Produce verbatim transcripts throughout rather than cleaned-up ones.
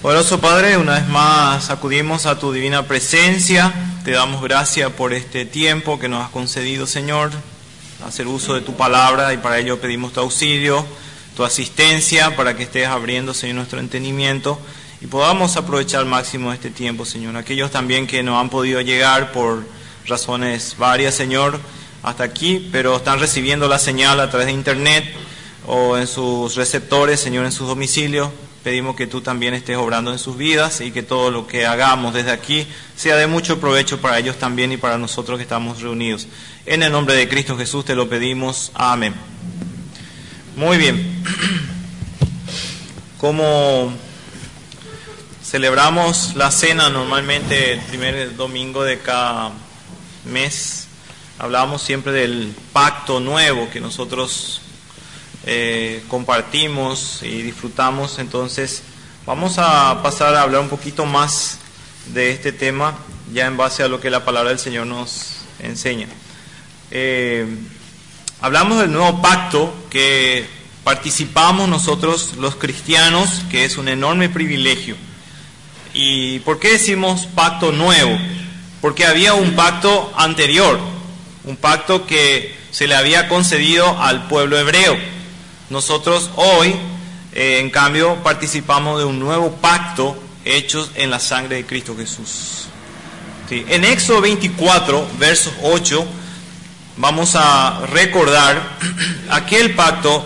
Poderoso Padre, una vez más acudimos a tu divina presencia. Te damos gracias por este tiempo que nos has concedido, Señor, hacer uso de tu palabra, y para ello pedimos tu auxilio, tu asistencia, para que estés abriendo, Señor, nuestro entendimiento y podamos aprovechar al máximo este tiempo, Señor. Aquellos también que no han podido llegar por razones varias, Señor, hasta aquí, pero están recibiendo la señal a través de internet o en sus receptores, Señor, en sus domicilios. Pedimos que tú también estés obrando en sus vidas y que todo lo que hagamos desde aquí sea de mucho provecho para ellos también y para nosotros que estamos reunidos. En el nombre de Cristo Jesús te lo pedimos. Amén. Muy bien. Como celebramos la cena normalmente el primer domingo de cada mes, hablamos siempre del pacto nuevo que nosotros Eh, compartimos y disfrutamos. Entonces vamos a pasar a hablar un poquito más de este tema, ya en base a lo que la palabra del Señor nos enseña. Eh, hablamos del nuevo pacto que participamos nosotros los cristianos, que es un enorme privilegio. ¿Y por qué decimos pacto nuevo? Porque había un pacto anterior, un pacto que se le había concedido al pueblo hebreo. Nosotros hoy, eh, en cambio, participamos de un nuevo pacto hecho en la sangre de Cristo Jesús. Sí. En Éxodo veinticuatro, versos ocho, vamos a recordar aquel pacto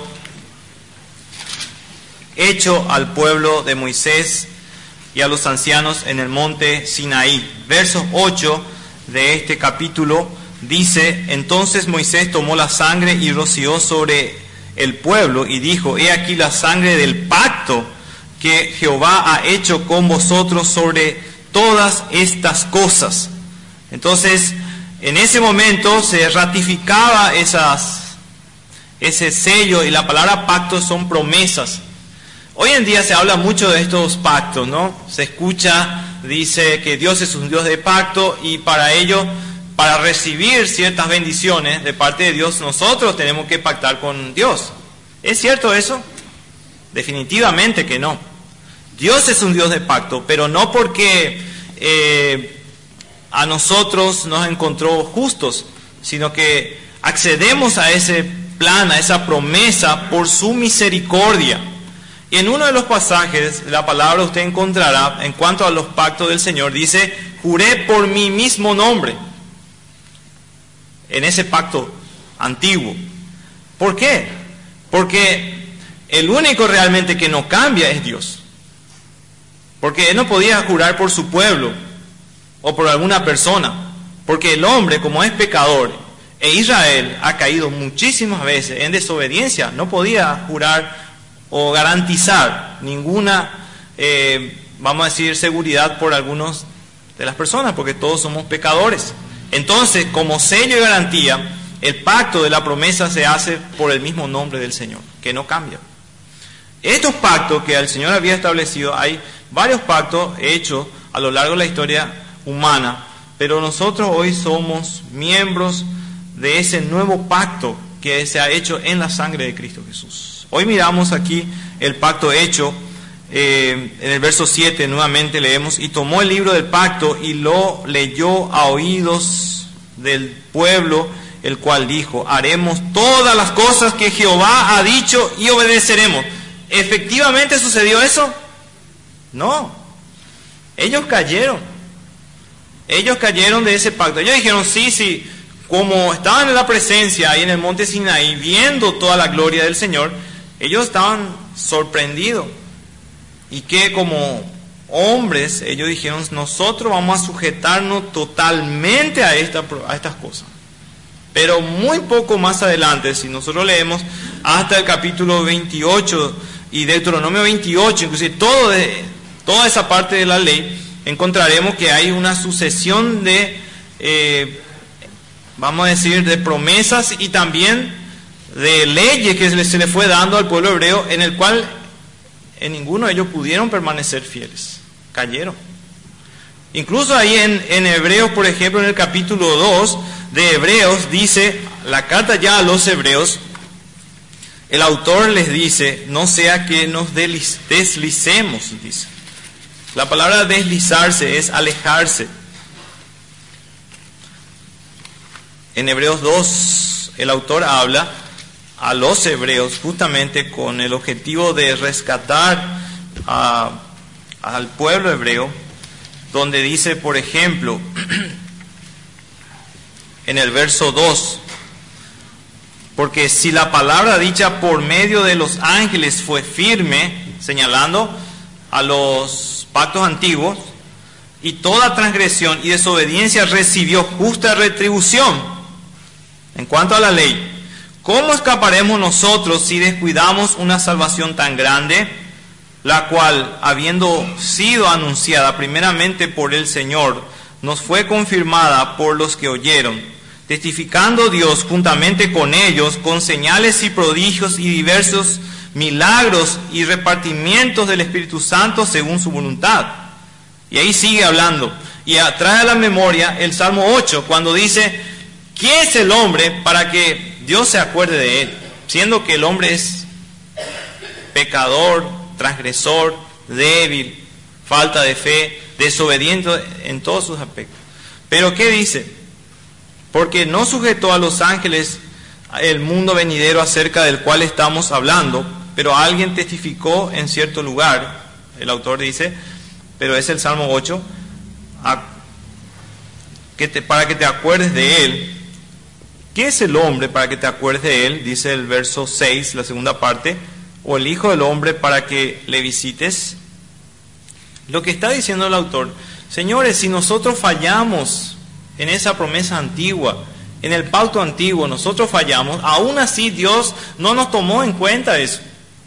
hecho al pueblo de Moisés y a los ancianos en el monte Sinaí. Versos ocho de este capítulo dice: entonces Moisés tomó la sangre y roció sobre el pueblo y dijo: he aquí la sangre del pacto que Jehová ha hecho con vosotros sobre todas estas cosas. Entonces, en ese momento se ratificaba esas, ese sello, y la palabra pacto son promesas. Hoy en día se habla mucho de estos pactos, ¿no? Se escucha, dice que Dios es un Dios de pacto, y para ello, para recibir ciertas bendiciones de parte de Dios, nosotros tenemos que pactar con Dios. ¿Es cierto eso? Definitivamente que no. Dios es un Dios de pacto, pero no porque eh, a nosotros nos encontró justos, sino que accedemos a ese plan, a esa promesa por su misericordia. Y en uno de los pasajes de la palabra usted encontrará, en cuanto a los pactos del Señor, dice: juré por mi mismo nombre. En ese pacto antiguo. ¿Por qué? Porque el único realmente que no cambia es Dios. Porque Él no podía jurar por su pueblo o por alguna persona. Porque el hombre, como es pecador, e Israel ha caído muchísimas veces en desobediencia, no podía jurar o garantizar ninguna, eh, vamos a decir, seguridad por algunos de las personas, porque todos somos pecadores. Entonces, como sello y garantía, el pacto de la promesa se hace por el mismo nombre del Señor, que no cambia. Estos pactos que el Señor había establecido, hay varios pactos hechos a lo largo de la historia humana, pero nosotros hoy somos miembros de ese nuevo pacto que se ha hecho en la sangre de Cristo Jesús. Hoy miramos aquí el pacto hecho. Eh, en el verso siete nuevamente leemos: y tomó el libro del pacto y lo leyó a oídos del pueblo, el cual dijo: haremos todas las cosas que Jehová ha dicho y obedeceremos. ¿Efectivamente sucedió eso? No. Ellos cayeron. Ellos cayeron de ese pacto. Ellos dijeron: sí, sí. Como estaban en la presencia ahí en el monte Sinaí, viendo toda la gloria del Señor, ellos estaban sorprendidos. Y que como hombres, ellos dijeron: nosotros vamos a sujetarnos totalmente a, esta, a estas cosas. Pero muy poco más adelante, si nosotros leemos hasta el capítulo veintiocho y Deuteronomio veintiocho, inclusive todo de, toda esa parte de la ley, encontraremos que hay una sucesión de, eh, vamos a decir, de promesas y también de leyes que se le, se le fue dando al pueblo hebreo, en el cual en ninguno de ellos pudieron permanecer fieles, cayeron. Incluso ahí en, en Hebreos, por ejemplo, en el capítulo dos de Hebreos, dice, la carta ya a los hebreos, el autor les dice: no sea que nos deslicemos, dice. La palabra deslizarse es alejarse. En Hebreos dos, el autor habla a los hebreos justamente con el objetivo de rescatar a, al pueblo hebreo, donde dice, por ejemplo, en el verso dos, porque si la palabra dicha por medio de los ángeles fue firme, señalando a los pactos antiguos, y toda transgresión y desobediencia recibió justa retribución en cuanto a la ley, ¿cómo escaparemos nosotros si descuidamos una salvación tan grande, la cual, habiendo sido anunciada primeramente por el Señor, nos fue confirmada por los que oyeron, testificando Dios juntamente con ellos, con señales y prodigios y diversos milagros y repartimientos del Espíritu Santo según su voluntad? Y ahí sigue hablando, y trae a la memoria el Salmo ocho, cuando dice, ¿quién es el hombre para que Dios se acuerde de él? Siendo que el hombre es pecador, transgresor, débil, falta de fe, desobediente en todos sus aspectos. Pero ¿qué dice? Porque no sujetó a los ángeles el mundo venidero acerca del cual estamos hablando, pero alguien testificó en cierto lugar, el autor dice, pero es el Salmo ocho, a, que te, para que te acuerdes de él. ¿Qué es el hombre para que te acuerdes de él? Dice el verso seis, la segunda parte, o el hijo del hombre para que le visites. Lo que está diciendo el autor, señores, si nosotros fallamos en esa promesa antigua, en el pacto antiguo, nosotros fallamos, aún así Dios no nos tomó en cuenta eso.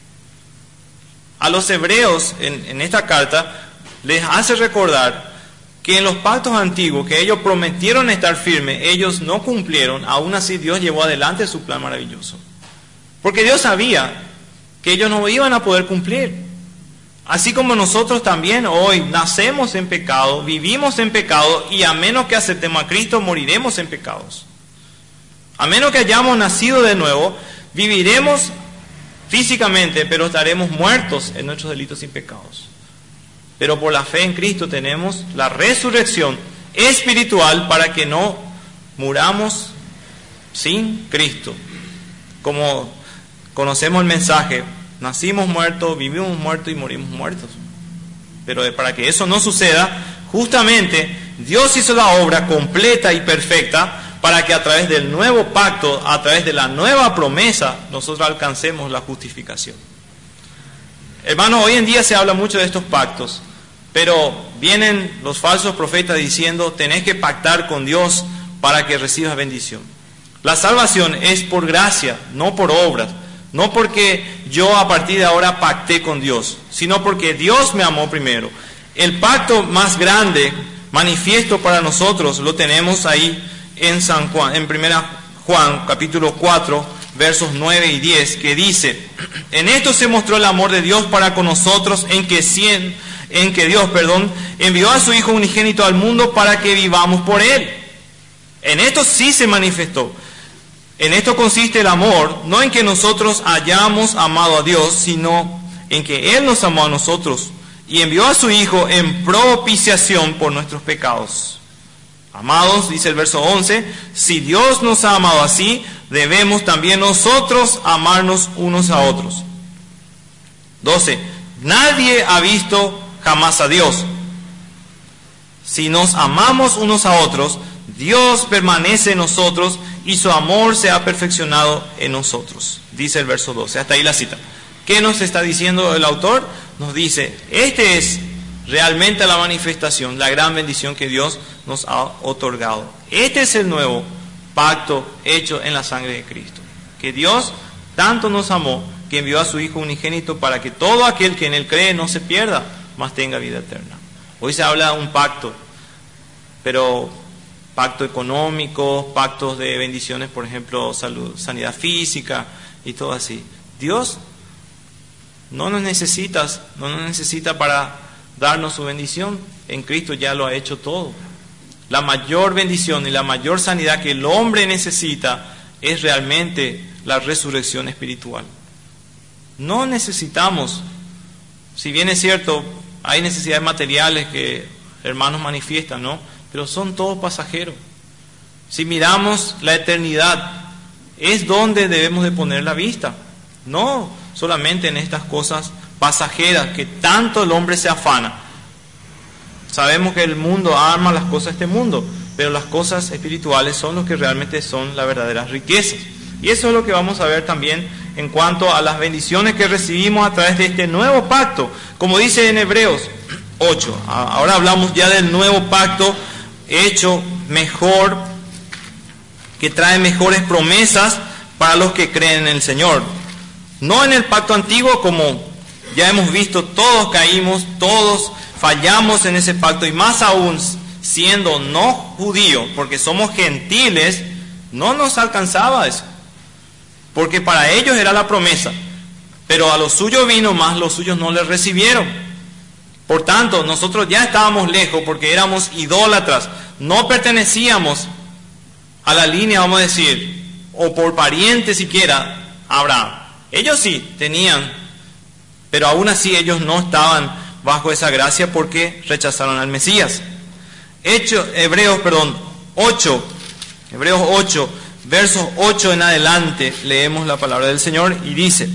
A los hebreos en, en esta carta les hace recordar que en los pactos antiguos que ellos prometieron estar firmes, ellos no cumplieron, aún así Dios llevó adelante su plan maravilloso. Porque Dios sabía que ellos no iban a poder cumplir. Así como nosotros también hoy nacemos en pecado, vivimos en pecado, y a menos que aceptemos a Cristo, moriremos en pecados. A menos que hayamos nacido de nuevo, viviremos físicamente, pero estaremos muertos en nuestros delitos y pecados. Pero por la fe en Cristo tenemos la resurrección espiritual para que no muramos sin Cristo. Como conocemos el mensaje, nacimos muertos, vivimos muertos y morimos muertos. Pero para que eso no suceda, justamente Dios hizo la obra completa y perfecta para que a través del nuevo pacto, a través de la nueva promesa, nosotros alcancemos la justificación. Hermano, hoy en día se habla mucho de estos pactos, pero vienen los falsos profetas diciendo, tenés que pactar con Dios para que recibas bendición. La salvación es por gracia, no por obras, no porque yo a partir de ahora pacté con Dios, sino porque Dios me amó primero. El pacto más grande, manifiesto para nosotros, lo tenemos ahí en San Juan, en primera Juan, capítulo cuatro, versos nueve y diez, que dice, en esto se mostró el amor de Dios para con nosotros, en que, cien, en que Dios, perdón, envió a su Hijo unigénito al mundo para que vivamos por Él. En esto sí se manifestó. En esto consiste el amor, no en que nosotros hayamos amado a Dios, sino en que Él nos amó a nosotros y envió a su Hijo en propiciación por nuestros pecados. Amados, dice el verso once, si Dios nos ha amado así, debemos también nosotros amarnos unos a otros. doce. Nadie ha visto jamás a Dios. Si nos amamos unos a otros, Dios permanece en nosotros y su amor se ha perfeccionado en nosotros. Dice el verso doce. Hasta ahí la cita. ¿Qué nos está diciendo el autor? Nos dice, este es realmente la manifestación, la gran bendición que Dios nos ha otorgado. Este es el nuevo pacto hecho en la sangre de Cristo. Que Dios tanto nos amó que envió a su Hijo unigénito para que todo aquel que en Él cree no se pierda, mas tenga vida eterna. Hoy se habla de un pacto, pero pacto económico, pactos de bendiciones, por ejemplo, salud, sanidad física y todo así. Dios no nos necesita, no nos necesita para darnos su bendición. En Cristo ya lo ha hecho todo. La mayor bendición y la mayor sanidad que el hombre necesita es realmente la resurrección espiritual. No necesitamos, si bien es cierto, hay necesidades materiales que hermanos manifiestan, ¿no? Pero son todos pasajeros. Si miramos la eternidad, es donde debemos de poner la vista, no solamente en estas cosas pasajeras que tanto el hombre se afana. Sabemos que el mundo ama las cosas de este mundo, pero las cosas espirituales son lo que realmente son las verdaderas riquezas. Y eso es lo que vamos a ver también en cuanto a las bendiciones que recibimos a través de este nuevo pacto. Como dice en Hebreos ocho, ahora hablamos ya del nuevo pacto hecho mejor, que trae mejores promesas para los que creen en el Señor. No en el pacto antiguo, como ya hemos visto, todos caímos, todos fallamos en ese pacto, y más aún siendo no judíos, porque somos gentiles, no nos alcanzaba eso, porque para ellos era la promesa, pero a los suyos vino, más los suyos no les recibieron. Por tanto, nosotros ya estábamos lejos porque éramos idólatras, no pertenecíamos a la línea, vamos a decir, o por pariente siquiera, a Abraham. Ellos sí tenían, pero aún así ellos no estaban bajo esa gracia porque rechazaron al Mesías. Hecho, Hebreos, perdón, ocho, Hebreos ocho, versos ocho en adelante, leemos la palabra del Señor y dice: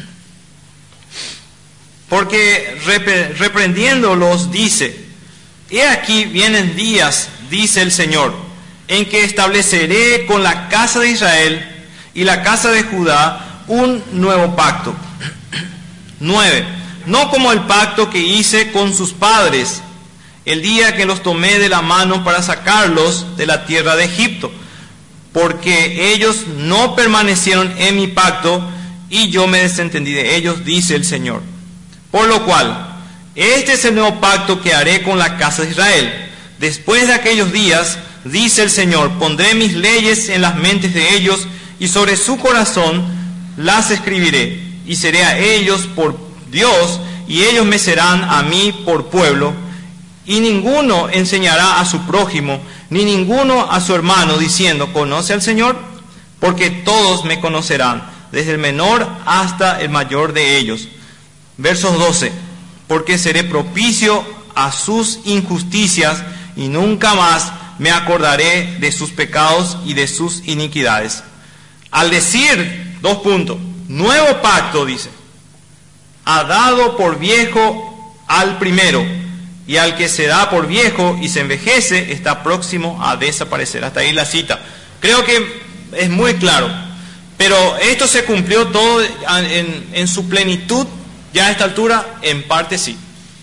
porque reprendiéndolos dice, he aquí vienen días, dice el Señor, en que estableceré con la casa de Israel y la casa de Judá un nuevo pacto. nueve. No como el pacto que hice con sus padres, el día que los tomé de la mano para sacarlos de la tierra de Egipto, porque ellos no permanecieron en mi pacto y yo me desentendí de ellos, dice el Señor. Por lo cual, este es el nuevo pacto que haré con la casa de Israel. Después de aquellos días, dice el Señor, pondré mis leyes en las mentes de ellos y sobre su corazón las escribiré, y seré a ellos por Dios y ellos me serán a mí por pueblo. Y ninguno enseñará a su prójimo, ni ninguno a su hermano, diciendo, ¿conoce al Señor? Porque todos me conocerán, desde el menor hasta el mayor de ellos. Versos doce. Porque seré propicio a sus injusticias y nunca más me acordaré de sus pecados y de sus iniquidades. Al decir, dos puntos, nuevo pacto, dice, ha dado por viejo al primero, y al que se da por viejo y se envejece está próximo a desaparecer. Hasta ahí la cita. Creo que es muy claro, pero esto se cumplió todo en, en su plenitud ya a esta altura. En parte sí,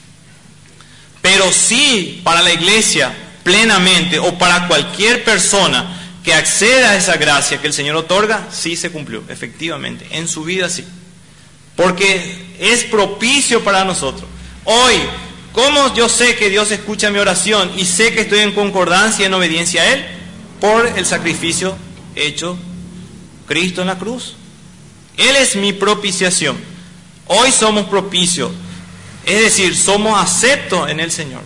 pero sí para la iglesia plenamente, o para cualquier persona que acceda a esa gracia que el Señor otorga, sí se cumplió, efectivamente, en su vida sí, porque es propicio para nosotros. Hoy, ¿cómo yo sé que Dios escucha mi oración y sé que estoy en concordancia y en obediencia a Él? Por el sacrificio hecho Cristo en la cruz. Él es mi propiciación. Hoy somos propicios, es decir, somos aceptos en el Señor.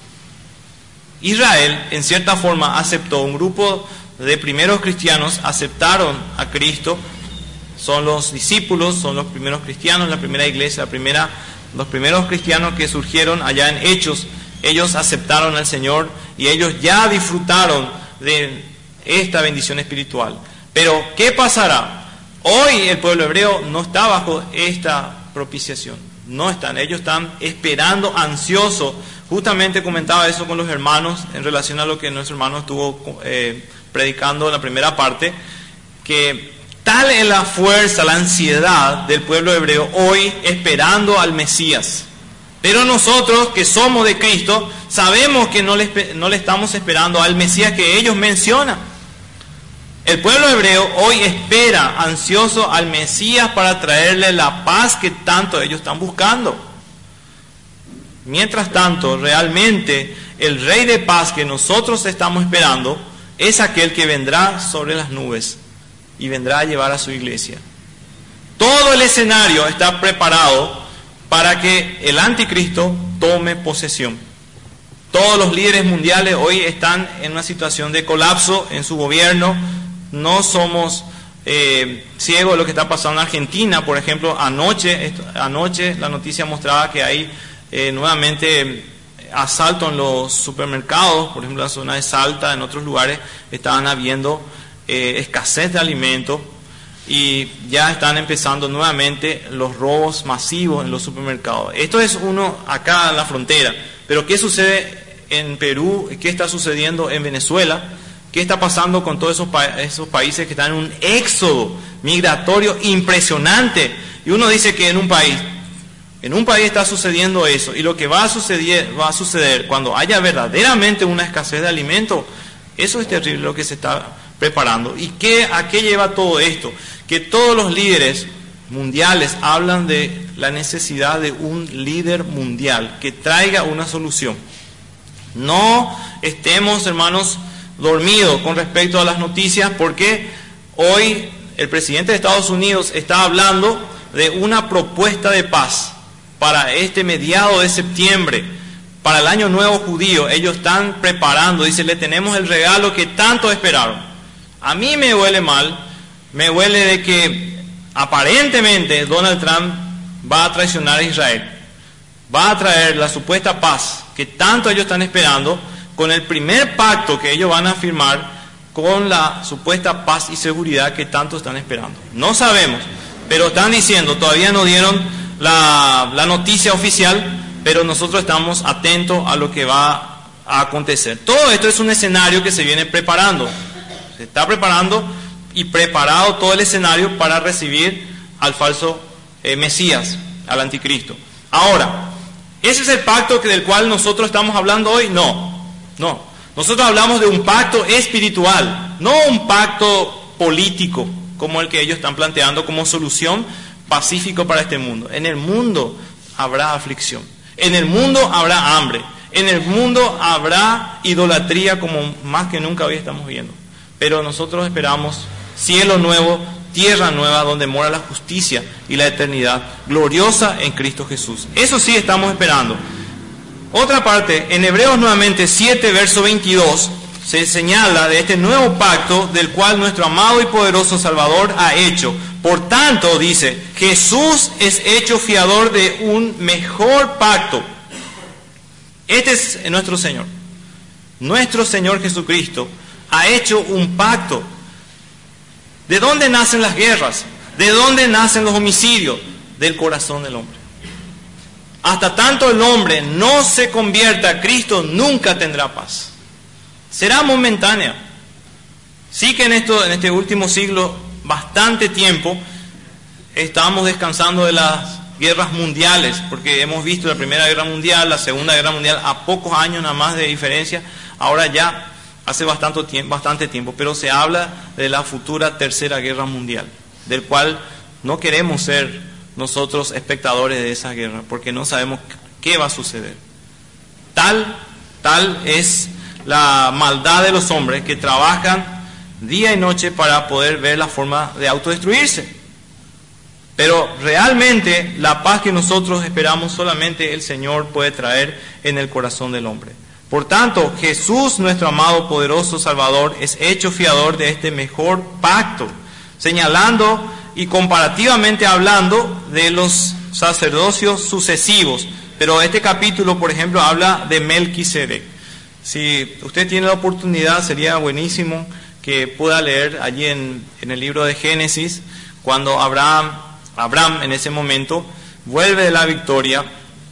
Israel, en cierta forma, aceptó, un grupo de primeros cristianos aceptaron a Cristo, son los discípulos, son los primeros cristianos, la primera iglesia, la primera, los primeros cristianos que surgieron allá en Hechos. Ellos aceptaron al Señor y ellos ya disfrutaron de esta bendición espiritual. Pero, ¿qué pasará? Hoy el pueblo hebreo no está bajo esta propiciación, no están, ellos están esperando, ansiosos. Justamente comentaba eso con los hermanos en relación a lo que nuestro hermano estuvo eh, predicando en la primera parte, que tal es la fuerza, la ansiedad del pueblo hebreo hoy esperando al Mesías. Pero nosotros que somos de Cristo sabemos que no le, no le estamos esperando al Mesías que ellos mencionan. El pueblo hebreo hoy espera ansioso al Mesías para traerle la paz que tanto ellos están buscando. Mientras tanto, realmente el Rey de paz que nosotros estamos esperando es aquel que vendrá sobre las nubes y vendrá a llevar a su iglesia. Todo el escenario está preparado para que el anticristo tome posesión. Todos los líderes mundiales hoy están en una situación de colapso en su gobierno. No somos eh, ciegos de lo que está pasando en Argentina. Por ejemplo, anoche, esto, anoche la noticia mostraba que hay eh, nuevamente asalto en los supermercados, por ejemplo en la zona de Salta, en otros lugares estaban habiendo eh, escasez de alimentos y ya están empezando nuevamente los robos masivos en los supermercados. Esto es uno acá en la frontera, pero ¿qué sucede en Perú? ¿Qué está sucediendo en Venezuela? ¿Qué está pasando con todos esos, pa esos países que están en un éxodo migratorio impresionante? Y uno dice que en un país, en un país está sucediendo eso, y lo que va a suceder, va a suceder cuando haya verdaderamente una escasez de alimentos, eso es terrible lo que se está preparando. ¿Y qué, a qué lleva todo esto? Que todos los líderes mundiales hablan de la necesidad de un líder mundial que traiga una solución. No estemos, hermanos, dormidos con respecto a las noticias, porque hoy el presidente de Estados Unidos está hablando de una propuesta de paz para este mediado de septiembre, para el año nuevo judío. Ellos están preparando, dice, le tenemos el regalo que tanto esperaron. A mí me huele mal, me huele de que aparentemente Donald Trump va a traicionar a Israel, va a traer la supuesta paz que tanto ellos están esperando, con el primer pacto que ellos van a firmar con la supuesta paz y seguridad que tanto están esperando. No sabemos, pero están diciendo, todavía no dieron la, la noticia oficial, pero nosotros estamos atentos a lo que va a acontecer. Todo esto es un escenario que se viene preparando. Se está preparando y preparado todo el escenario para recibir al falso eh, Mesías, al anticristo. Ahora, ¿ese es el pacto que, del cual nosotros estamos hablando hoy? No, no. Nosotros hablamos de un pacto espiritual, no un pacto político, como el que ellos están planteando como solución pacífico para este mundo. En el mundo habrá aflicción, en el mundo habrá hambre, en el mundo habrá idolatría como más que nunca hoy estamos viendo. Pero nosotros esperamos cielo nuevo, tierra nueva, donde mora la justicia y la eternidad gloriosa en Cristo Jesús. Eso sí estamos esperando. Otra parte, en Hebreos nuevamente siete, verso veintidós, se señala de este nuevo pacto del cual nuestro amado y poderoso Salvador ha hecho. Por tanto, dice, Jesús es hecho fiador de un mejor pacto. Este es nuestro Señor. Nuestro Señor Jesucristo ha hecho un pacto. ¿De dónde nacen las guerras? ¿De dónde nacen los homicidios? Del corazón del hombre. Hasta tanto el hombre no se convierta a Cristo, nunca tendrá paz. Será momentánea. Sí que en, esto, en este último siglo, bastante tiempo, estamos descansando de las guerras mundiales, porque hemos visto la Primera Guerra Mundial, la Segunda Guerra Mundial, a pocos años nada más de diferencia, ahora ya hace bastante tiempo, bastante tiempo, pero se habla de la futura Tercera Guerra Mundial, del cual no queremos ser nosotros espectadores de esa guerra, porque no sabemos qué va a suceder. Tal, tal es la maldad de los hombres que trabajan día y noche para poder ver la forma de autodestruirse. Pero realmente la paz que nosotros esperamos solamente el Señor puede traer en el corazón del hombre. Por tanto, Jesús, nuestro amado, poderoso Salvador, es hecho fiador de este mejor pacto, señalando y comparativamente hablando de los sacerdocios sucesivos. Pero este capítulo, por ejemplo, habla de Melquisedec. Si usted tiene la oportunidad, sería buenísimo que pueda leer allí en, en el libro de Génesis, cuando Abraham, Abraham en ese momento vuelve de la victoria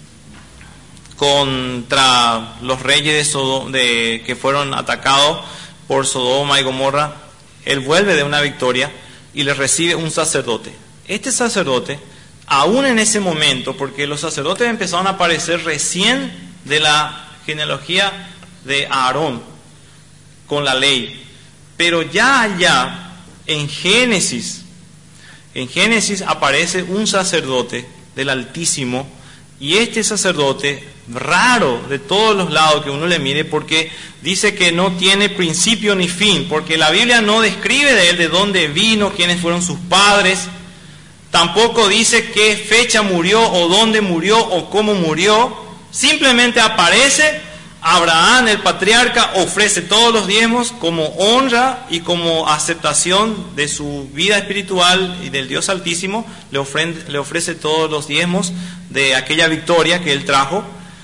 contra los reyes de Sodoma, de, que fueron atacados por Sodoma y Gomorra. Él vuelve de una victoria y le recibe un sacerdote. Este sacerdote, aún en ese momento, porque los sacerdotes empezaron a aparecer recién de la genealogía de Aarón con la ley, pero ya allá en Génesis, en Génesis aparece un sacerdote del Altísimo, y este sacerdote raro de todos los lados que uno le mire, porque dice que no tiene principio ni fin, porque la Biblia no describe de él de dónde vino, quiénes fueron sus padres, tampoco dice qué fecha murió o dónde murió o cómo murió, simplemente aparece Abraham, el patriarca, ofrece todos los diezmos como honra y como aceptación de su vida espiritual y del Dios Altísimo. Le ofrece, le ofrece todos los diezmos de aquella victoria que él trajo.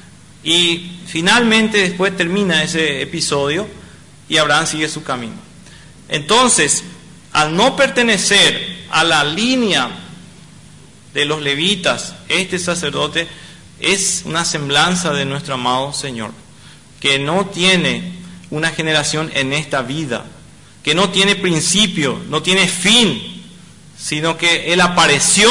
Y finalmente después termina ese episodio y Abraham sigue su camino. Entonces, al no pertenecer a la línea de los levitas, este sacerdote es una semblanza de nuestro amado Señor, que no tiene una generación en esta vida, que no tiene principio, no tiene fin, sino que Él apareció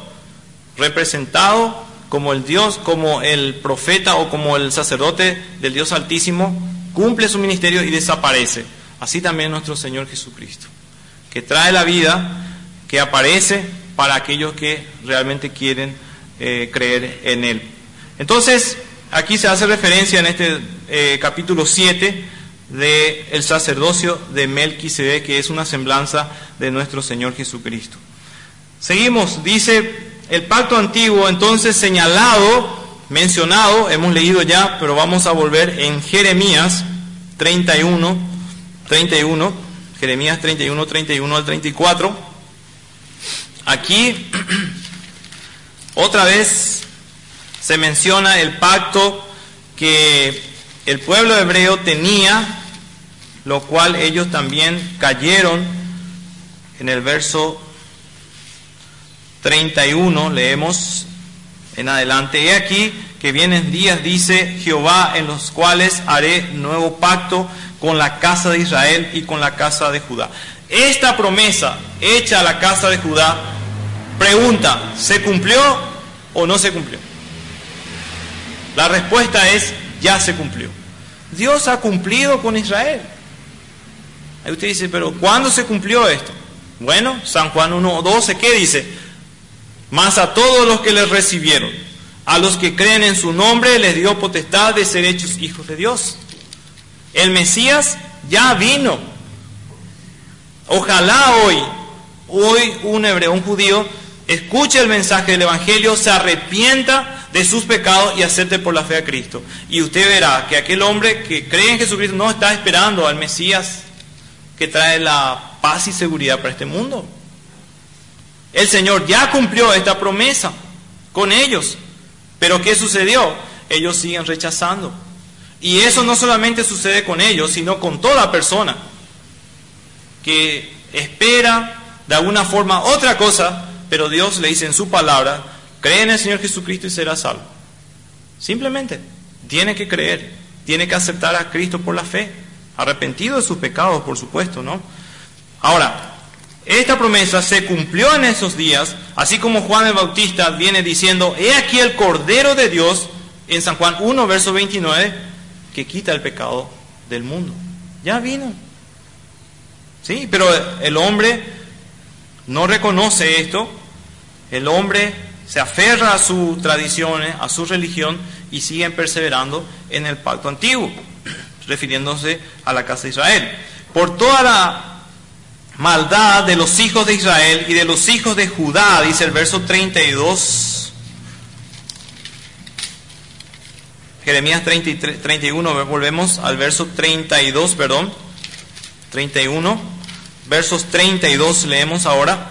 representado como el Dios, como el profeta o como el sacerdote del Dios Altísimo, cumple su ministerio y desaparece. Así también nuestro Señor Jesucristo, que trae la vida, que aparece para aquellos que realmente quieren eh, creer en Él. Entonces, aquí se hace referencia en este eh, capítulo siete de el sacerdocio de Melquisedec, que es una semblanza de nuestro Señor Jesucristo. Seguimos, dice el pacto antiguo, entonces señalado, mencionado, hemos leído ya, pero vamos a volver en Jeremías treinta y uno, treinta y uno, Jeremías treinta y uno, treinta y uno al treinta y cuatro. Aquí, otra vez, se menciona el pacto que el pueblo hebreo tenía, lo cual ellos también cayeron. En el verso treinta y uno leemos en adelante: he aquí que vienen días, dice Jehová, en los cuales haré nuevo pacto con la casa de Israel y con la casa de Judá. Esta promesa hecha a la casa de Judá, pregunta, ¿se cumplió o no se cumplió? La respuesta es, ya se cumplió. Dios ha cumplido con Israel. Ahí usted dice, pero ¿cuándo se cumplió esto? Bueno, San Juan uno doce, ¿qué dice? Mas a todos los que les recibieron, a los que creen en su nombre, les dio potestad de ser hechos hijos de Dios. El Mesías ya vino. Ojalá hoy, hoy un hebreo, un judío, escuche el mensaje del Evangelio, se arrepienta de sus pecados y acepte por la fe a Cristo. Y usted verá que aquel hombre que cree en Jesucristo no está esperando al Mesías que trae la paz y seguridad para este mundo. El Señor ya cumplió esta promesa con ellos. Pero ¿qué sucedió? Ellos siguen rechazando. Y eso no solamente sucede con ellos, sino con toda persona que espera de alguna forma otra cosa, pero Dios le dice en su palabra, cree en el Señor Jesucristo y será salvo. Simplemente, tiene que creer, tiene que aceptar a Cristo por la fe, arrepentido de sus pecados, por supuesto, ¿no? Ahora, esta promesa se cumplió en esos días, así como Juan el Bautista viene diciendo, he aquí el Cordero de Dios, en San Juan uno, verso veintinueve, que quita el pecado del mundo. Ya vino. Sí, pero el hombre no reconoce esto, el hombre se aferra a sus tradiciones, a su religión, y siguen perseverando en el pacto antiguo, refiriéndose a la casa de Israel. Por toda la maldad de los hijos de Israel y de los hijos de Judá, dice el verso treinta y dos, Jeremías treinta y tres, treinta y uno, volvemos al verso treinta y dos, perdón, treinta y uno, versos treinta y dos leemos ahora,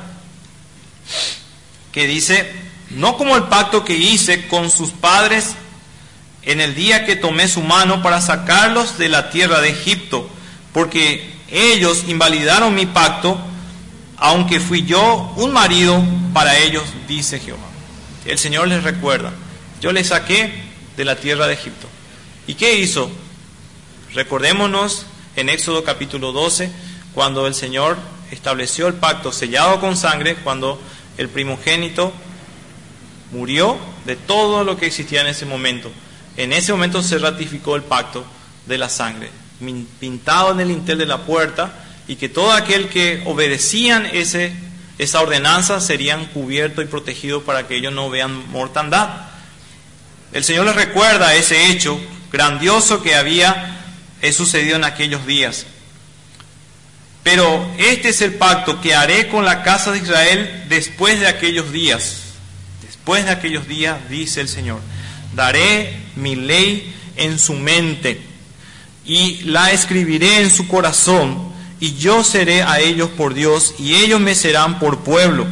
que dice, no como el pacto que hice con sus padres en el día que tomé su mano para sacarlos de la tierra de Egipto, porque ellos invalidaron mi pacto, aunque fui yo un marido para ellos, dice Jehová. El Señor les recuerda, yo les saqué de la tierra de Egipto. ¿Y qué hizo? Recordémonos en Éxodo capítulo doce, cuando el Señor estableció el pacto sellado con sangre, cuando el primogénito murió de todo lo que existía en ese momento. En ese momento se ratificó el pacto de la sangre, pintado en el dintel de la puerta, y que todo aquel que obedecían ese, esa ordenanza serían cubiertos y protegidos para que ellos no vean mortandad. El Señor les recuerda ese hecho grandioso que había sucedido en aquellos días. Pero este es el pacto que haré con la casa de Israel después de aquellos días. Después de aquellos días, dice el Señor, daré mi ley en su mente, y la escribiré en su corazón, y yo seré a ellos por Dios, y ellos me serán por pueblo.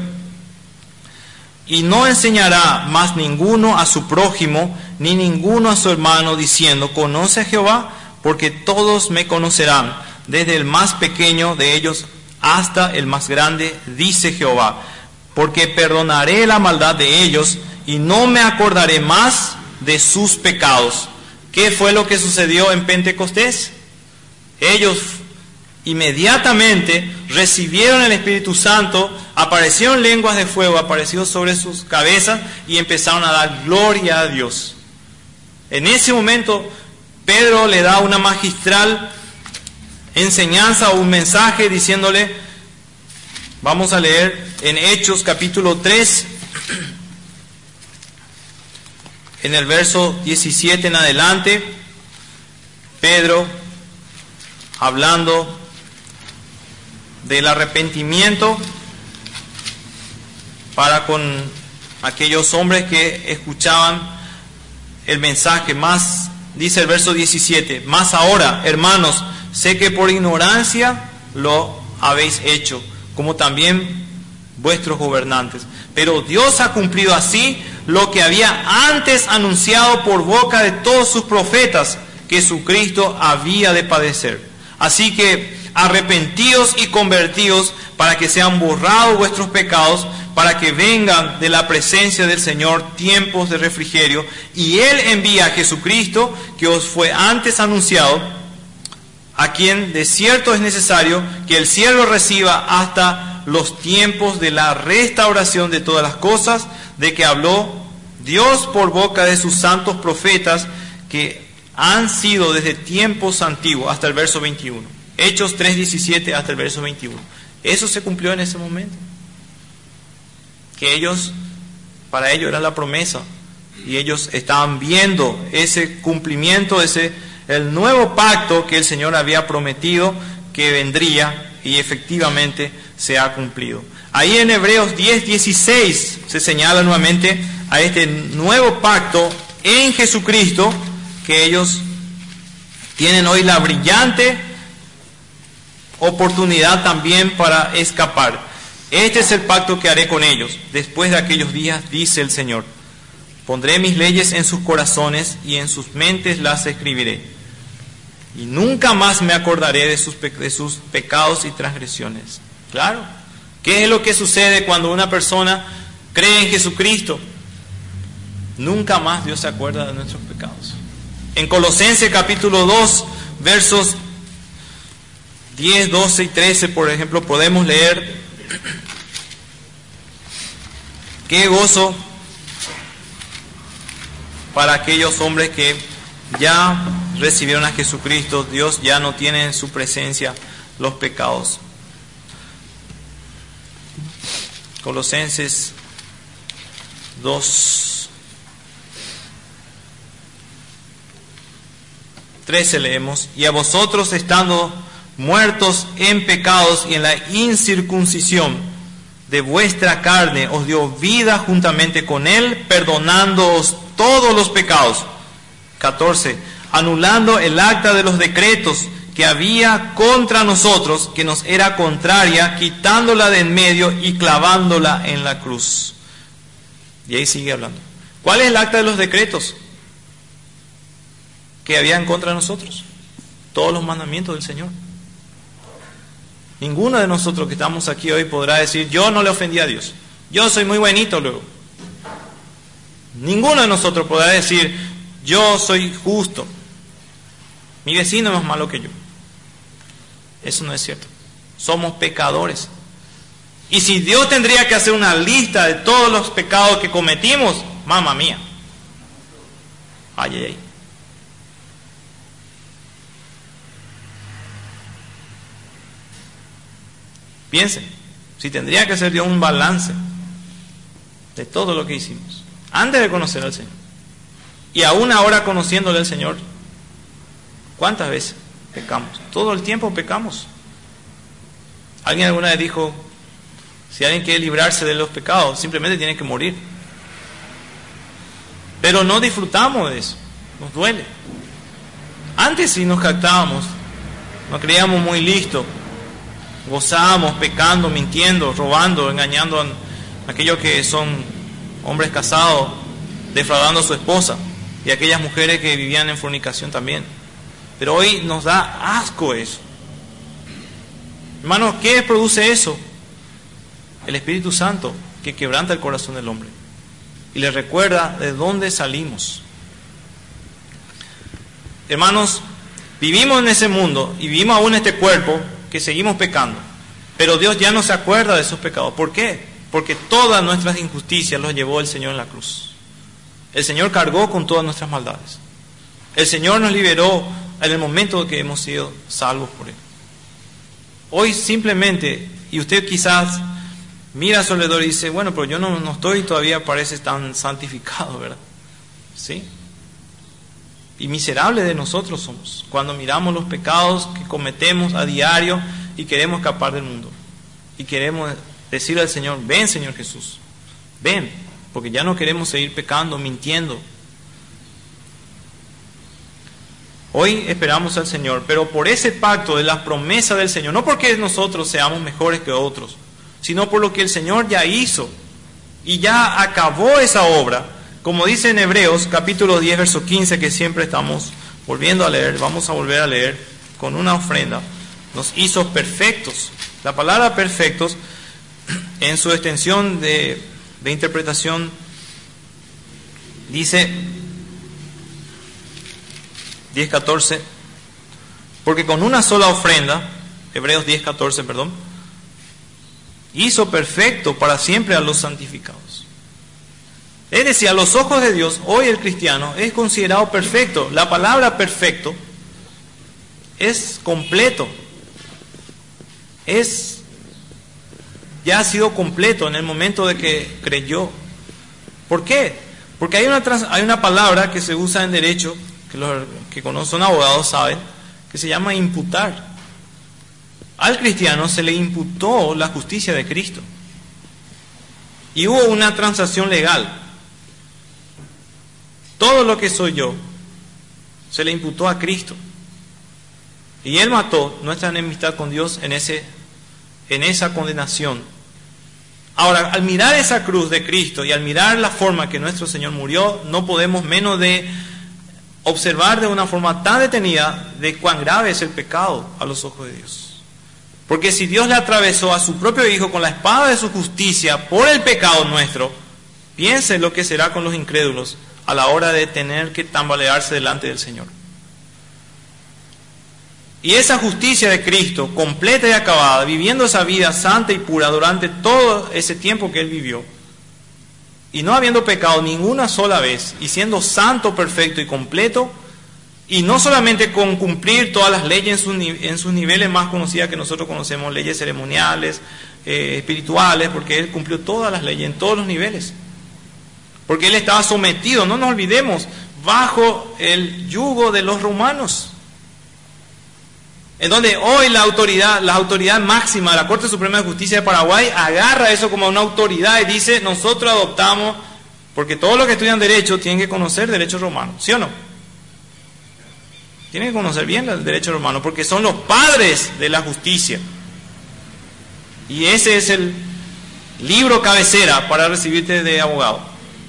Y no enseñará más ninguno a su prójimo, ni ninguno a su hermano, diciendo, conoce a Jehová, porque todos me conocerán, desde el más pequeño de ellos hasta el más grande, dice Jehová, porque perdonaré la maldad de ellos, y no me acordaré más de sus pecados. ¿Qué fue lo que sucedió en Pentecostés? Ellos inmediatamente recibieron el Espíritu Santo, aparecieron lenguas de fuego, apareció sobre sus cabezas y empezaron a dar gloria a Dios. En ese momento Pedro le da una magistral enseñanza o un mensaje diciéndole, vamos a leer en Hechos capítulo tres, en el verso diecisiete en adelante, Pedro hablando del arrepentimiento para con aquellos hombres que escuchaban el mensaje. Más, dice el verso diecisiete, más ahora, hermanos, sé que por ignorancia lo habéis hecho, como también vuestros gobernantes. Pero Dios ha cumplido así lo que había antes anunciado por boca de todos sus profetas, que Jesucristo había de padecer. Así que arrepentíos y convertíos para que sean borrados vuestros pecados, para que vengan de la presencia del Señor tiempos de refrigerio, y Él envía a Jesucristo, que os fue antes anunciado, a quien de cierto es necesario que el cielo reciba hasta los tiempos de la restauración de todas las cosas, de que habló Dios por boca de sus santos profetas, que han sido desde tiempos antiguos, hasta el verso veintiuno. Hechos tres diecisiete hasta el verso veintiuno. Eso se cumplió en ese momento. Que ellos, para ellos era la promesa, y ellos estaban viendo ese cumplimiento, ese el nuevo pacto que el Señor había prometido que vendría, y efectivamente se ha cumplido. Ahí en Hebreos diez dieciséis se señala nuevamente a este nuevo pacto en Jesucristo, que ellos tienen hoy la brillante oportunidad también para escapar. Este es el pacto que haré con ellos después de aquellos días, dice el Señor. Pondré mis leyes en sus corazones y en sus mentes las escribiré. Y nunca más me acordaré de sus, pe- de sus pecados y transgresiones. Claro. ¿Qué es lo que sucede cuando una persona cree en Jesucristo? Nunca más Dios se acuerda de nuestros pecados. En Colosenses capítulo dos, versos diez, doce y trece, por ejemplo, podemos leer: qué gozo para aquellos hombres que ya recibieron a Jesucristo. Dios ya no tiene en su presencia los pecados. Colosenses dos, trece leemos: y a vosotros, estando muertos en pecados y en la incircuncisión de vuestra carne, os dio vida juntamente con Él, perdonándoos todos los pecados. catorce. Anulando el acta de los decretos que había contra nosotros, que nos era contraria, quitándola de en medio y clavándola en la cruz. Y ahí sigue hablando. ¿Cuál es el acta de los decretos que había en contra de nosotros? Todos los mandamientos del Señor. Ninguno de nosotros que estamos aquí hoy podrá decir: yo no le ofendí a Dios, yo soy muy buenito luego. Ninguno de nosotros podrá decir: yo soy justo, mi vecino es más malo que yo. Eso no es cierto. Somos pecadores. Y si Dios tendría que hacer una lista de todos los pecados que cometimos, mamma mía. Ay, ay, ay. Piensen, si tendría que hacer Dios un balance de todo lo que hicimos antes de conocer al Señor, y aún ahora conociéndole al Señor, ¿cuántas veces pecamos? Todo el tiempo pecamos. Alguien alguna vez dijo: si alguien quiere librarse de los pecados, simplemente tiene que morir. Pero no disfrutamos de eso, nos duele. Antes sí nos jactábamos, nos creíamos muy listos, gozábamos pecando, mintiendo, robando, engañando a aquellos que son hombres casados, defraudando a su esposa, y aquellas mujeres que vivían en fornicación también. Pero hoy nos da asco eso. Hermanos, ¿qué produce eso? El Espíritu Santo, que quebranta el corazón del hombre y le recuerda de dónde salimos. Hermanos, vivimos en ese mundo y vivimos aún en este cuerpo que seguimos pecando, pero Dios ya no se acuerda de esos pecados. ¿Por qué? Porque todas nuestras injusticias los llevó el Señor en la cruz. El Señor cargó con todas nuestras maldades. El Señor nos liberó en el momento que hemos sido salvos por Él. Hoy simplemente, y usted quizás mira a su alrededor y dice, bueno, pero yo no, no estoy todavía, parece tan santificado, ¿verdad? ¿Sí? Y miserables de nosotros somos cuando miramos los pecados que cometemos a diario y queremos escapar del mundo. Y queremos decirle al Señor, ven Señor Jesús, ven, porque ya no queremos seguir pecando, mintiendo. Hoy esperamos al Señor, pero por ese pacto de las promesas del Señor, no porque nosotros seamos mejores que otros, sino por lo que el Señor ya hizo y ya acabó esa obra, como dice en Hebreos capítulo diez, verso quince, que siempre estamos volviendo a leer, vamos a volver a leer con una ofrenda, nos hizo perfectos. La palabra perfectos, en su extensión de, de interpretación, dice diez catorce, porque con una sola ofrenda, Hebreos diez catorce, perdón, hizo perfecto para siempre a los santificados. Es decir, a los ojos de Dios, hoy el cristiano es considerado perfecto. La palabra perfecto es completo. Es, ya ha sido completo en el momento de que creyó. ¿Por qué? Porque hay una, trans, hay una palabra que se usa en derecho, que los que conocen abogados saben, que se llama imputar. Al cristiano se le imputó la justicia de Cristo. Y hubo una transacción legal. Todo lo que soy yo se le imputó a Cristo. Y Él mató nuestra enemistad con Dios en, ese, en esa condenación. Ahora, al mirar esa cruz de Cristo y al mirar la forma que nuestro Señor murió, no podemos menos de observar de una forma tan detenida de cuán grave es el pecado a los ojos de Dios. Porque si Dios le atravesó a su propio Hijo con la espada de su justicia por el pecado nuestro, piense lo que será con los incrédulos a la hora de tener que tambalearse delante del Señor. Y esa justicia de Cristo, completa y acabada, viviendo esa vida santa y pura durante todo ese tiempo que Él vivió, y no habiendo pecado ninguna sola vez, y siendo santo, perfecto y completo, y no solamente con cumplir todas las leyes en sus, en sus niveles más conocidas que nosotros conocemos, leyes ceremoniales, eh, espirituales, porque Él cumplió todas las leyes en todos los niveles. Porque Él estaba sometido, no nos olvidemos, bajo el yugo de los romanos. En donde hoy la autoridad, la autoridad máxima de la Corte Suprema de Justicia de Paraguay agarra eso como una autoridad y dice, nosotros adoptamos, porque todos los que estudian derecho tienen que conocer derecho romano, ¿sí o no? Tienen que conocer bien el derecho romano, porque son los padres de la justicia. Y ese es el libro cabecera para recibirte de abogado.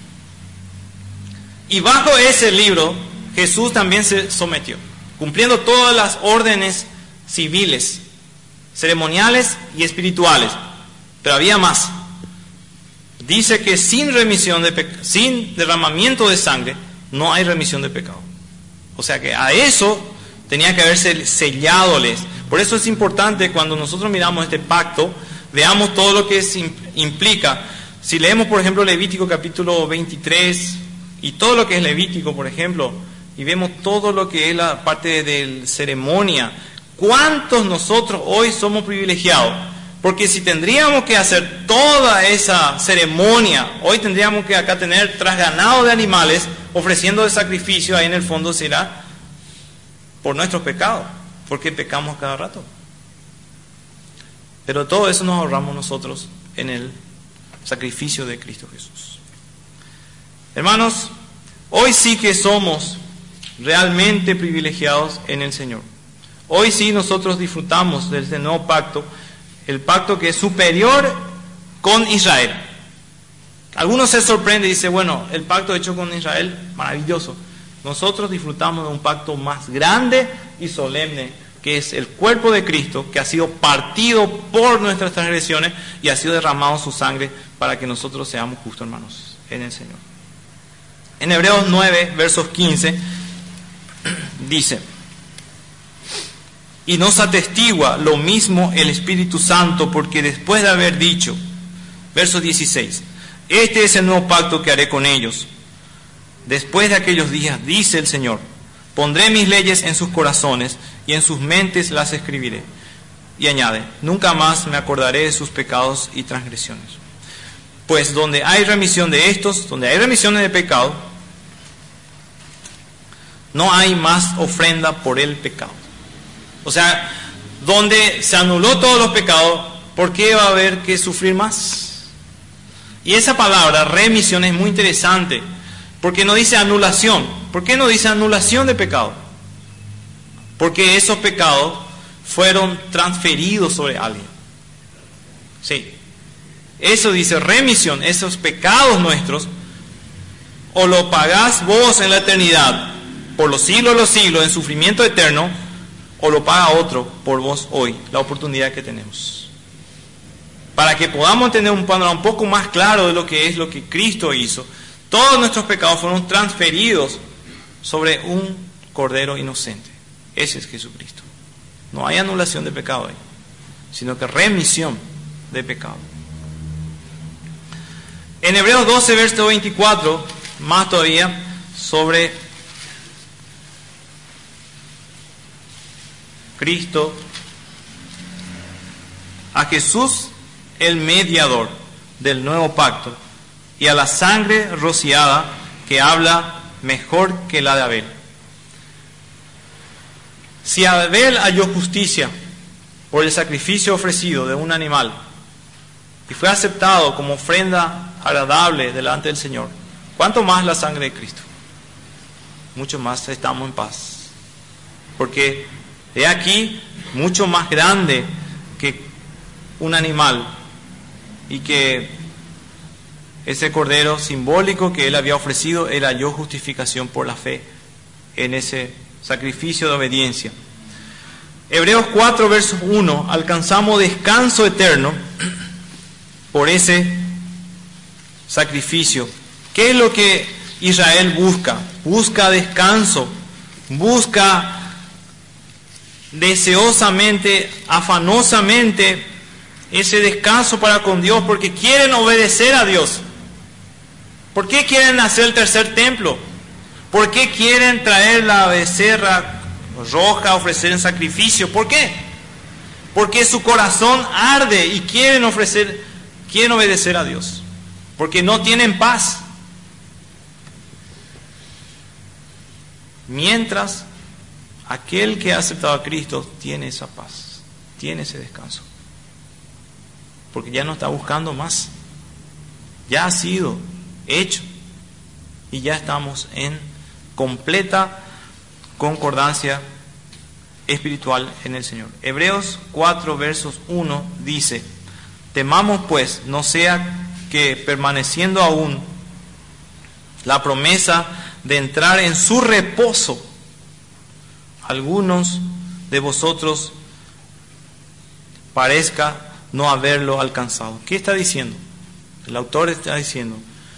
Y bajo ese libro, Jesús también se sometió, cumpliendo todas las órdenes civiles, ceremoniales y espirituales. Pero había más. Dice que sin remisión de peca- sin derramamiento de sangre no hay remisión de pecado. O sea que a eso tenía que haberse sellándoles. Por eso es importante cuando nosotros miramos este pacto, veamos todo lo que es, implica. Si leemos, por ejemplo, Levítico capítulo veintitrés y todo lo que es Levítico, por ejemplo, y vemos todo lo que es la parte de ceremonia, ¿cuántos nosotros hoy somos privilegiados? Porque si tendríamos que hacer toda esa ceremonia, hoy tendríamos que acá tener trasganado de animales ofreciendo de sacrificio, ahí en el fondo será por nuestros pecados, porque pecamos cada rato. Pero todo eso nos ahorramos nosotros en el sacrificio de Cristo Jesús. Hermanos, hoy sí que somos realmente privilegiados en el Señor. Hoy sí nosotros disfrutamos de este nuevo pacto, el pacto que es superior con Israel. Algunos se sorprenden y dicen, bueno, el pacto hecho con Israel, maravilloso. Nosotros disfrutamos de un pacto más grande y solemne, que es el cuerpo de Cristo, que ha sido partido por nuestras transgresiones y ha sido derramado su sangre para que nosotros seamos justos, hermanos, en el Señor. En Hebreos nueve, versos quince, dice: y nos atestigua lo mismo el Espíritu Santo, porque después de haber dicho, verso dieciséis, este es el nuevo pacto que haré con ellos. Después de aquellos días, dice el Señor, pondré mis leyes en sus corazones y en sus mentes las escribiré. Y añade, nunca más me acordaré de sus pecados y transgresiones. Pues donde hay remisión de estos, donde hay remisiones de pecado, no hay más ofrenda por el pecado. O sea, donde se anuló todos los pecados, ¿por qué va a haber que sufrir más? Y esa palabra, remisión, es muy interesante, porque no dice anulación. ¿Por qué no dice anulación de pecado? Porque esos pecados fueron transferidos sobre alguien. Sí. Eso dice remisión, esos pecados nuestros, o lo pagás vos en la eternidad, por los siglos de los siglos, en sufrimiento eterno, o lo paga otro por vos hoy, la oportunidad que tenemos. Para que podamos tener un panorama un poco más claro de lo que es lo que Cristo hizo. Todos nuestros pecados fueron transferidos sobre un Cordero inocente. Ese es Jesucristo. No hay anulación de pecado ahí, sino que remisión de pecado. En Hebreos doce, verso veinticuatro, más todavía, sobre Cristo, a Jesús el mediador del nuevo pacto, y a la sangre rociada que habla mejor que la de Abel. Si Abel halló justicia por el sacrificio ofrecido de un animal y fue aceptado como ofrenda agradable delante del Señor, ¿cuánto más la sangre de Cristo? Mucho más estamos en paz. Porque he aquí mucho más grande que un animal, y que ese cordero simbólico que él había ofrecido, él halló justificación por la fe en ese sacrificio de obediencia. Hebreos cuatro, verso uno, alcanzamos descanso eterno por ese sacrificio. ¿Qué es lo que Israel busca? Busca descanso, busca deseosamente, afanosamente ese descanso para con Dios, porque quieren obedecer a Dios. ¿Por qué quieren hacer el tercer templo? ¿Por qué quieren traer la becerra roja, ofrecer en sacrificio? ¿Por qué? Porque su corazón arde y quieren ofrecer, quieren obedecer a Dios, porque no tienen paz. Mientras aquel que ha aceptado a Cristo tiene esa paz, tiene ese descanso, porque ya no está buscando más, ya ha sido hecho y ya estamos en completa concordancia espiritual en el Señor. Hebreos cuatro, versos uno dice: temamos pues, no sea que permaneciendo aún la promesa de entrar en su reposo, algunos de vosotros parezca no haberlo alcanzado. ¿Qué está diciendo? El autor está diciendo: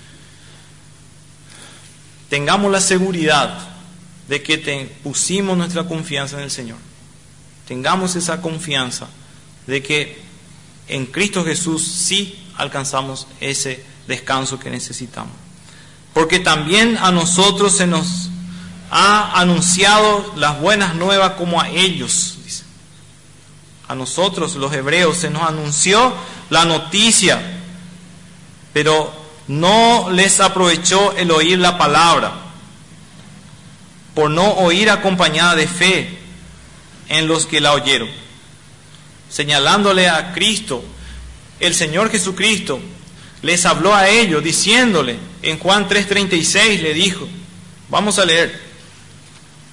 tengamos la seguridad de que te pusimos nuestra confianza en el Señor. Tengamos esa confianza de que en Cristo Jesús sí alcanzamos ese descanso que necesitamos. Porque también a nosotros se nos ha anunciado las buenas nuevas como a ellos, dice. A nosotros, los hebreos, se nos anunció la noticia, pero no les aprovechó el oír la palabra, por no oír acompañada de fe en los que la oyeron. Señalándole a Cristo, el Señor Jesucristo les habló a ellos, diciéndole, en Juan tres treinta y seis le dijo, vamos a leer: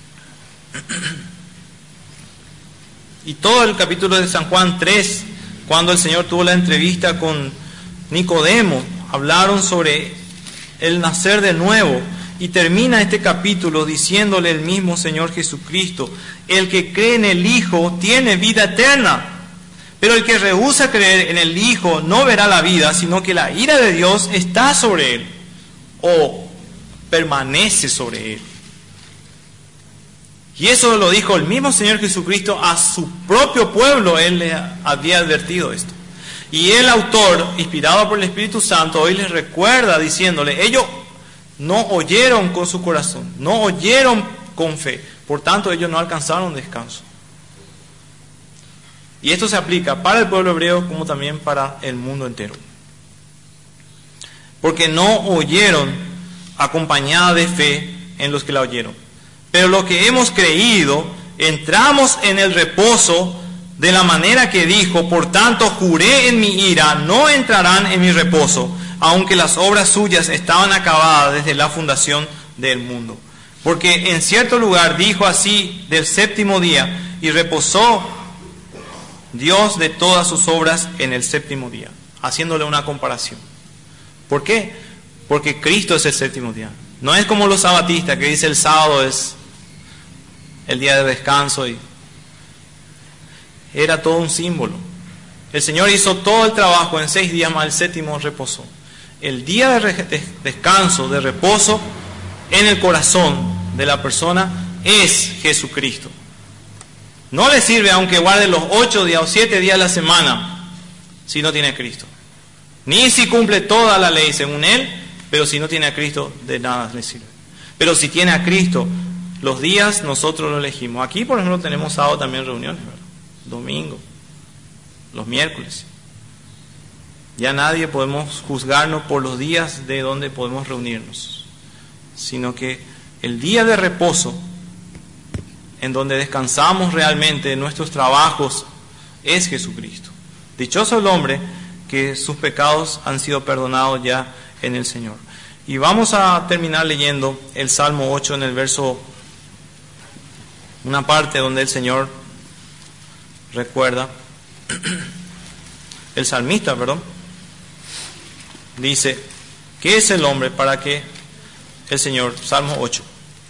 Y todo el capítulo de San Juan tres, cuando el Señor tuvo la entrevista con Nicodemo, hablaron sobre el nacer de nuevo. Y termina este capítulo diciéndole el mismo Señor Jesucristo: el que cree en el Hijo tiene vida eterna, pero el que rehúsa creer en el Hijo no verá la vida, sino que la ira de Dios está sobre él, o permanece sobre él. Y eso lo dijo el mismo Señor Jesucristo a su propio pueblo. Él le había advertido esto. Y el autor, inspirado por el Espíritu Santo, hoy les recuerda diciéndole: ellos no oyeron con su corazón, no oyeron con fe, por tanto ellos no alcanzaron descanso. Y esto se aplica para el pueblo hebreo como también para el mundo entero. Porque no oyeron acompañada de fe en los que la oyeron. Pero lo que hemos creído, entramos en el reposo de la manera que dijo: por tanto juré en mi ira, no entrarán en mi reposo, aunque las obras suyas estaban acabadas desde la fundación del mundo. Porque en cierto lugar dijo así del séptimo día, y reposó Dios de todas sus obras en el séptimo día, haciéndole una comparación. ¿Por qué? Porque Cristo es el séptimo día. No es como los sabatistas que dicen el sábado es el día de descanso. Y era todo un símbolo. El Señor hizo todo el trabajo en seis días, más el séptimo reposó. El día de descanso, de reposo en el corazón de la persona es Jesucristo. No le sirve aunque guarde los ocho días o siete días de la semana si no tiene a Cristo. Ni si cumple toda la ley según Él, pero si no tiene a Cristo, de nada le sirve. Pero si tiene a Cristo, los días nosotros lo elegimos. Aquí, por ejemplo, tenemos sábado también reuniones, ¿verdad? Domingo, los miércoles. Ya nadie podemos juzgarnos por los días de donde podemos reunirnos, sino que el día de reposo, en donde descansamos realmente de nuestros trabajos, es Jesucristo. Dichoso el hombre que sus pecados han sido perdonados ya en el Señor. Y vamos a terminar leyendo el Salmo ocho en el verso, una parte donde el Señor recuerda, el salmista, perdón, dice: ¿qué es el hombre para que el Señor, Salmo ocho,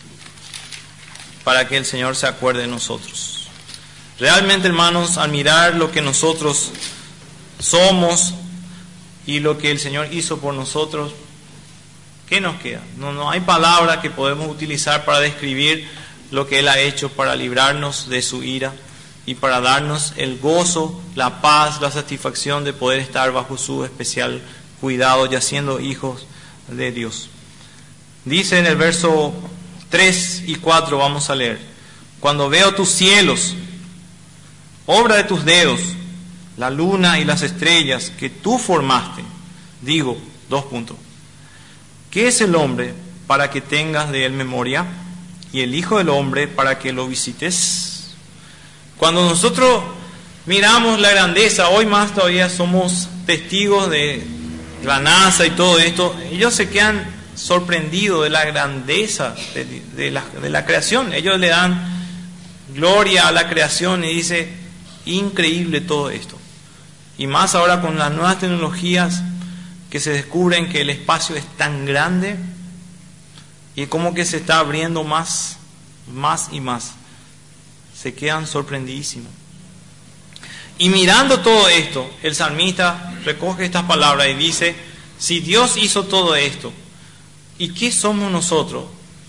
para que el Señor se acuerde de nosotros? Realmente, hermanos, al mirar lo que nosotros somos y lo que el Señor hizo por nosotros, ¿qué nos queda? No, no hay palabra que podemos utilizar para describir lo que Él ha hecho para librarnos de su ira y para darnos el gozo, la paz, la satisfacción de poder estar bajo su especial cuidado, ya siendo hijos de Dios. Dice en el verso tres y cuatro, vamos a leer: cuando veo tus cielos, obra de tus dedos, la luna y las estrellas que tú formaste, digo, dos puntos, ¿qué es el hombre para que tengas de él memoria? Y el Hijo del Hombre para que lo visites. Cuando nosotros miramos la grandeza, hoy más todavía somos testigos de la NASA y todo esto, ellos se quedan sorprendidos de la grandeza de, de, la, de la creación. Ellos le dan gloria a la creación y dice: increíble todo esto. Y más ahora con las nuevas tecnologías que se descubren que el espacio es tan grande y como que se está abriendo más, más y más. Se quedan sorprendidísimos. Y mirando todo esto, el salmista recoge estas palabras y dice: si Dios hizo todo esto, ¿y qué somos nosotros?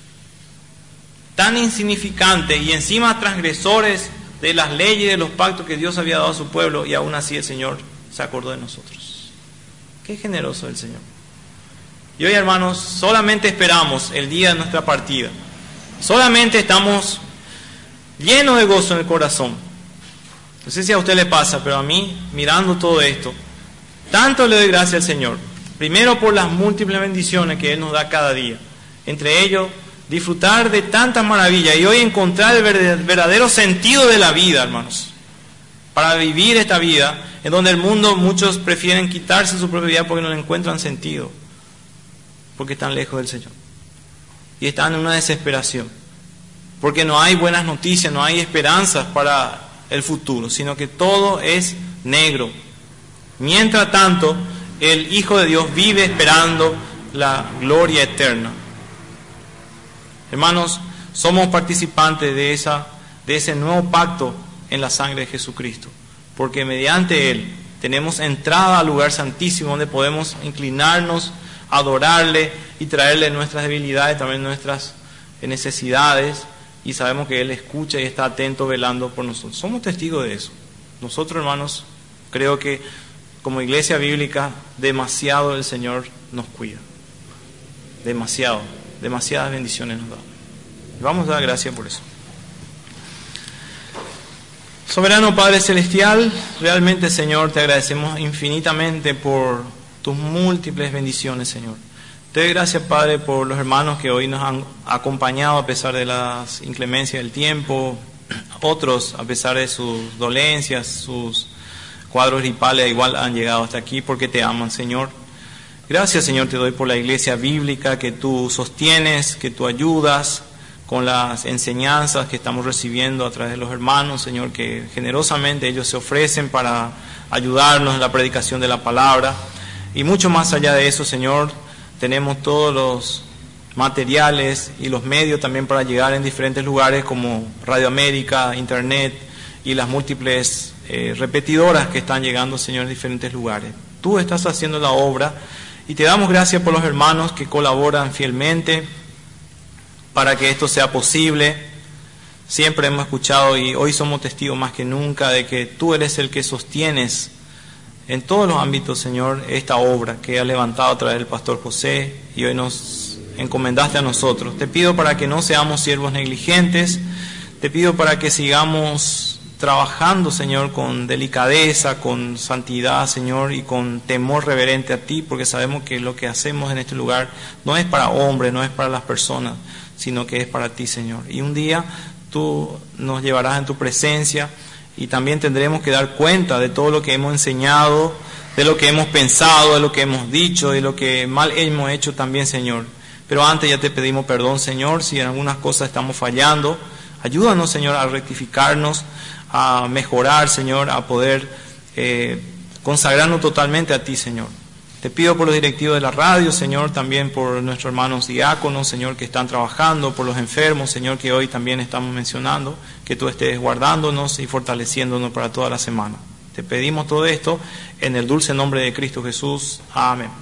Tan insignificantes y encima transgresores de las leyes y de los pactos que Dios había dado a su pueblo, y aún así el Señor se acordó de nosotros. Qué generoso el Señor. Y hoy, hermanos, solamente esperamos el día de nuestra partida. Solamente estamos llenos de gozo en el corazón. No sé si a usted le pasa, pero a mí, mirando todo esto, tanto le doy gracias al Señor. Primero por las múltiples bendiciones que Él nos da cada día. Entre ellos, disfrutar de tantas maravillas y hoy encontrar el verdadero sentido de la vida, hermanos. Para vivir esta vida, en donde el mundo muchos prefieren quitarse su propia vida porque no le encuentran sentido. Porque están lejos del Señor. Y están en una desesperación. porque no hay buenas noticias, no hay esperanzas para el futuro, sino que todo es negro. Mientras tanto, el Hijo de Dios vive esperando la gloria eterna. Hermanos, somos participantes de, esa, de ese nuevo pacto en la sangre de Jesucristo, porque mediante Él tenemos entrada al lugar santísimo donde podemos inclinarnos, adorarle y traerle nuestras debilidades, también nuestras necesidades, y sabemos que Él escucha y está atento, velando por nosotros. Somos testigos de eso. Nosotros, hermanos, creo que como iglesia bíblica, demasiado el Señor nos cuida. Demasiado, demasiadas bendiciones nos da. Y vamos a dar gracias por eso. Soberano Padre Celestial, realmente, Señor, te agradecemos infinitamente por tus múltiples bendiciones, Señor. Te doy gracias, Padre, por los hermanos que hoy nos han acompañado a pesar de las inclemencias del tiempo, otros a pesar de sus dolencias, sus cuadros gripales, igual han llegado hasta aquí porque te aman, Señor. Gracias, Señor, te doy por la iglesia bíblica que tú sostienes, que tú ayudas con las enseñanzas que estamos recibiendo a través de los hermanos, Señor, que generosamente ellos se ofrecen para ayudarnos en la predicación de la palabra. Y mucho más allá de eso, Señor, tenemos todos los materiales y los medios también para llegar en diferentes lugares como Radio América, Internet y las múltiples eh, repetidoras que están llegando, Señor, en diferentes lugares. Tú estás haciendo la obra y te damos gracias por los hermanos que colaboran fielmente para que esto sea posible. Siempre hemos escuchado y hoy somos testigos más que nunca de que tú eres el que sostienes en todos los ámbitos, Señor, esta obra que has levantado a través del pastor José y hoy nos encomendaste a nosotros. Te pido para que no seamos siervos negligentes, te pido para que sigamos trabajando, Señor, con delicadeza, con santidad, Señor, y con temor reverente a ti, porque sabemos que lo que hacemos en este lugar no es para hombres, no es para las personas, sino que es para ti, Señor. Y un día tú nos llevarás en tu presencia y también tendremos que dar cuenta de todo lo que hemos enseñado, de lo que hemos pensado, de lo que hemos dicho, de lo que mal hemos hecho también, Señor. Pero antes ya te pedimos perdón, Señor, si en algunas cosas estamos fallando. Ayúdanos, Señor, a rectificarnos, a mejorar, Señor, a poder eh, consagrarnos totalmente a ti, Señor. Te pido por los directivos de la radio, Señor, también por nuestros hermanos diáconos, Señor, que están trabajando, por los enfermos, Señor, que hoy también estamos mencionando, que tú estés guardándonos y fortaleciéndonos para toda la semana. Te pedimos todo esto en el dulce nombre de Cristo Jesús. Amén.